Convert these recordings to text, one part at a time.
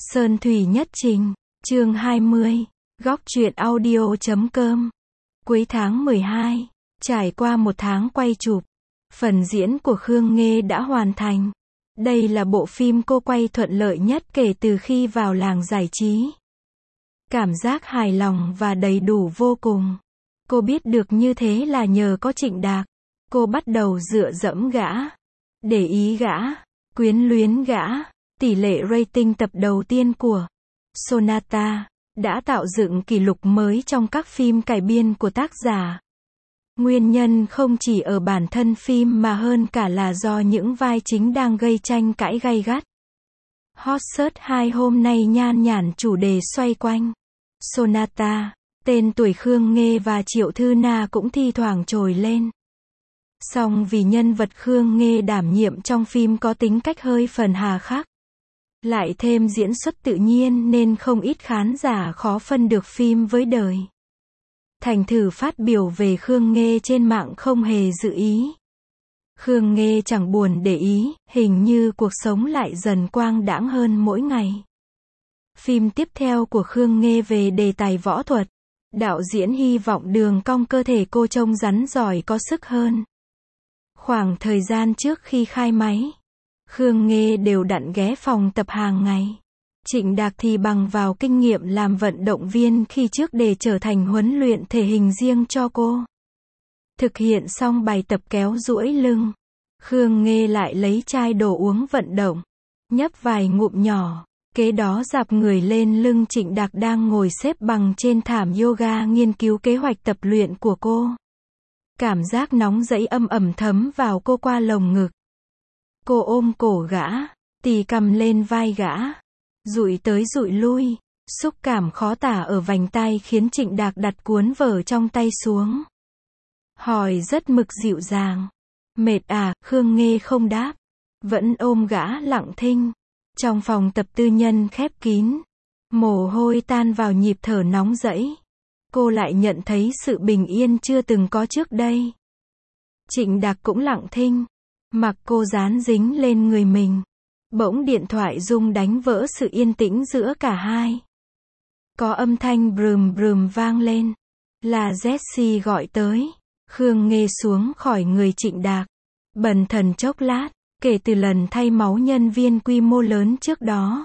Sơn Thủy Nhất Trình, chương 20, góc truyện audio.com. Cuối tháng 12, trải qua một tháng quay chụp, phần diễn của Khương Nghê đã hoàn thành. Đây là bộ phim cô quay thuận lợi nhất kể từ khi vào làng giải trí. Cảm giác hài lòng và đầy đủ vô cùng. Cô biết được như thế là nhờ có Trịnh Đạc. Cô bắt đầu dựa dẫm gã, để ý gã, quyến luyến gã. Tỷ lệ rating tập đầu tiên của Sonata đã tạo dựng kỷ lục mới trong các phim cải biên của tác giả. Nguyên nhân không chỉ ở bản thân phim mà hơn cả là do những vai chính đang gây tranh cãi gay gắt. Hot Search 2 hôm nay nhan nhản chủ đề xoay quanh Sonata, tên tuổi Khương Nghê và Triệu Thư Na cũng thi thoảng trồi lên. Song vì nhân vật Khương Nghê đảm nhiệm trong phim có tính cách hơi phần hà khắc, lại thêm diễn xuất tự nhiên nên không ít khán giả khó phân được phim với đời. Thành thử phát biểu về Khương Nghê trên mạng không hề dự ý. Khương Nghê chẳng buồn để ý, hình như cuộc sống lại dần quang đãng hơn mỗi ngày. Phim tiếp theo của Khương Nghê về đề tài võ thuật. Đạo diễn hy vọng đường cong cơ thể cô trông rắn giỏi có sức hơn. Khoảng thời gian trước khi khai máy, Khương Nghê đều đặn ghé phòng tập hàng ngày. Trịnh Đạc thì bằng vào kinh nghiệm làm vận động viên khi trước để trở thành huấn luyện thể hình riêng cho cô. Thực hiện xong bài tập kéo duỗi lưng, Khương Nghê lại lấy chai đồ uống vận động, nhấp vài ngụm nhỏ, kế đó dạp người lên lưng Trịnh Đạc đang ngồi xếp bằng trên thảm yoga nghiên cứu kế hoạch tập luyện của cô. Cảm giác nóng rẫy âm ẩm thấm vào cô qua lồng ngực. Cô ôm cổ gã, tì cầm lên vai gã, dụi tới dụi lui, xúc cảm khó tả ở vành tai khiến Trịnh Đạc đặt cuốn vở trong tay xuống. Hỏi rất mực dịu dàng. Mệt à? Khương Nghê không đáp, vẫn ôm gã lặng thinh. Trong phòng tập tư nhân khép kín, mồ hôi tan vào nhịp thở nóng rẫy. Cô lại nhận thấy sự bình yên chưa từng có trước đây. Trịnh Đạc cũng lặng thinh, mặc cô dán dính lên người mình. Bỗng điện thoại rung đánh vỡ sự yên tĩnh giữa cả hai. Có âm thanh brùm brùm vang lên. Là Jessie gọi tới. Khương Nghê xuống khỏi người Trịnh Đạc, bần thần chốc lát, kể từ lần thay máu nhân viên quy mô lớn trước đó.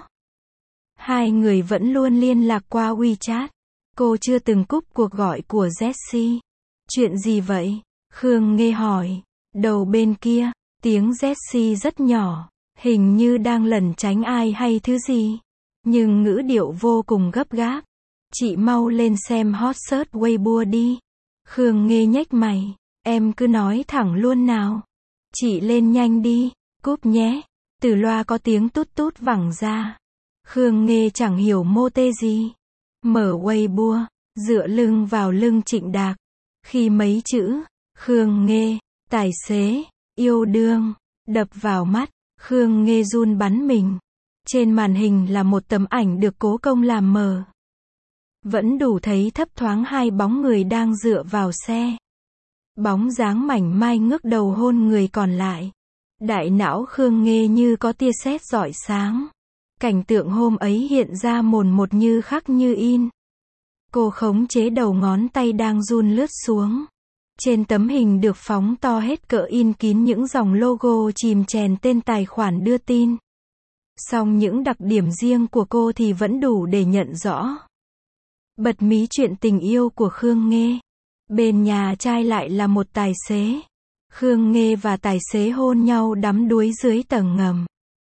Hai người vẫn luôn liên lạc qua WeChat. Cô chưa từng cúp cuộc gọi của Jessie. Chuyện gì vậy? Khương Nghê hỏi. Đầu bên kia, tiếng Jessie rất nhỏ, hình như đang lẩn tránh ai hay thứ gì, nhưng ngữ điệu vô cùng gấp gáp. Chị mau lên xem hot search Weibo đi. Khương Nghê nhếch mày. Em cứ nói thẳng luôn nào. Chị lên nhanh đi, cúp nhé. Từ loa có tiếng tút tút vẳng ra. Khương Nghê chẳng hiểu mô tê gì. Mở Weibo, dựa lưng vào lưng Trịnh Đạc. Khi mấy chữ, Khương Nghê, tài xế, yêu đương, đập vào mắt, Khương Nghê run bắn mình. Trên màn hình là một tấm ảnh được cố công làm mờ. Vẫn đủ thấy thấp thoáng hai bóng người đang dựa vào xe. Bóng dáng mảnh mai ngước đầu hôn người còn lại. Đại não Khương Nghê như có tia sét rọi sáng. Cảnh tượng hôm ấy hiện ra mồn một như khắc như in. Cô khống chế đầu ngón tay đang run lướt xuống. Trên tấm hình được phóng to hết cỡ in kín những dòng logo chìm chèn tên tài khoản đưa tin. Song những đặc điểm riêng của cô thì vẫn đủ để nhận rõ. Bật mí chuyện tình yêu của Khương Nghê. Bên nhà trai lại là một tài xế. Khương Nghê và tài xế hôn nhau đắm đuối dưới tầng ngầm.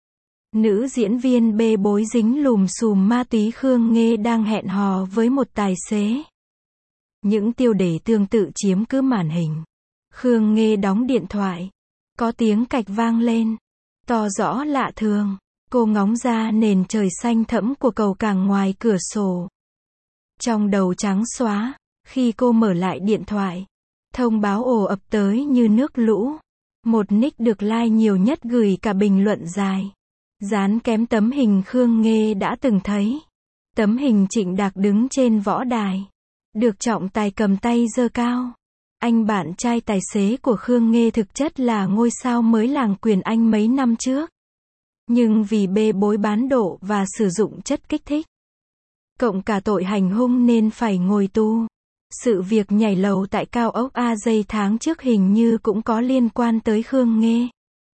Nữ diễn viên bê bối dính lùm xùm ma túy Khương Nghê đang hẹn hò với một tài xế. Những tiêu đề tương tự chiếm cứ màn hình. Khương Nghê đóng điện thoại. Có tiếng cạch vang lên. To rõ lạ thường. Cô ngóng ra nền trời xanh thẫm của cầu cảng ngoài cửa sổ. Trong đầu trắng xóa. Khi cô mở lại điện thoại, thông báo ồ ập tới như nước lũ. Một nick được like nhiều nhất gửi cả bình luận dài. Dán kém tấm hình Khương Nghê đã từng thấy. Tấm hình Trịnh Đạc đứng trên võ đài. Được trọng tài cầm tay giơ cao. Anh bạn trai tài xế của Khương Nghê thực chất là ngôi sao mới làng Quyền Anh mấy năm trước. Nhưng vì bê bối bán độ và sử dụng chất kích thích, cộng cả tội hành hung nên phải ngồi tù. Sự việc nhảy lầu tại cao ốc AJ tháng trước hình như cũng có liên quan tới Khương Nghê.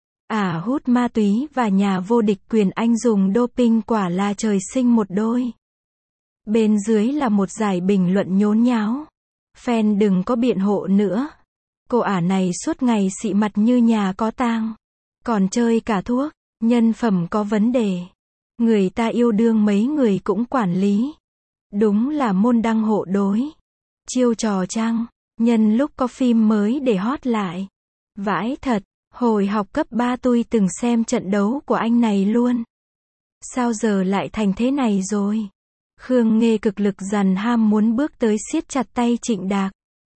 Ả hút ma túy và nhà vô địch quyền Anh dùng doping quả là trời sinh một đôi. Bên dưới là một dải bình luận nhốn nháo. Fan đừng có biện hộ nữa. Cô Ả này suốt ngày xị mặt như nhà có tang. Còn chơi cả thuốc. Nhân phẩm có vấn đề. Người ta yêu đương mấy người cũng quản lý. Đúng là môn đăng hộ đối. Chiêu trò chăng? Nhân lúc có phim mới để hot lại. Vãi thật. Hồi học cấp 3 tôi từng xem trận đấu của anh này luôn. Sao giờ lại thành thế này rồi? Khương Nghê cực lực dằn ham muốn bước tới siết chặt tay Trịnh Đạc.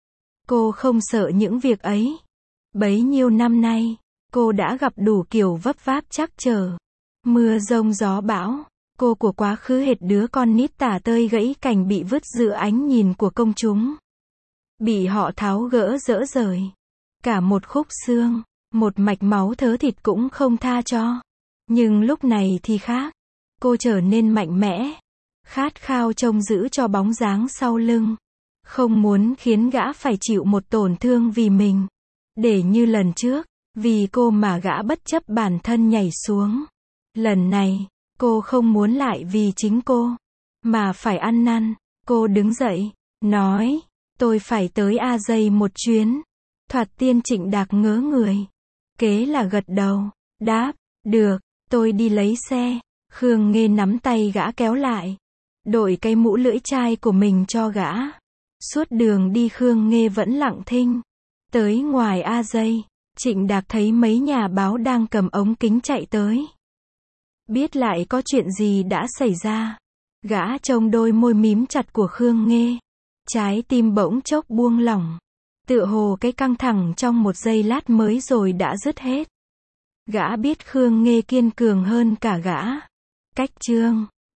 Cô không sợ những việc ấy. Bấy nhiêu năm nay, cô đã gặp đủ kiểu vấp váp trắc trở. Mưa giông gió bão. Cô của quá khứ hệt đứa con nít tả tơi gãy cành bị vứt giữa ánh nhìn của công chúng. Bị họ tháo gỡ dỡ rời. Cả một khúc xương, một mạch máu thớ thịt cũng không tha cho. Nhưng lúc này thì khác. Cô trở nên mạnh mẽ. Khát khao trông giữ cho bóng dáng sau lưng. Không muốn khiến gã phải chịu một tổn thương vì mình. Để như lần trước, vì cô mà gã bất chấp bản thân nhảy xuống. Lần này, cô không muốn lại vì chính cô, mà phải ăn năn. Cô đứng dậy, nói, tôi phải tới AJ một chuyến. Thoạt tiên Trịnh Đạc ngớ người. Kế là gật đầu, đáp, được, tôi đi lấy xe. Khương Nghê nắm tay gã kéo lại. Đội cái mũ lưỡi chai của mình cho gã. Suốt đường đi Khương Nghê vẫn lặng thinh. Tới ngoài AJ, Trịnh Đạc thấy mấy nhà báo đang cầm ống kính chạy tới. Biết lại có chuyện gì đã xảy ra. Gã trông đôi môi mím chặt của Khương Nghê. Trái tim bỗng chốc buông lỏng. Tựa hồ cái căng thẳng trong một giây lát mới rồi đã dứt hết. Gã biết Khương Nghê kiên cường hơn cả gã. Cách chương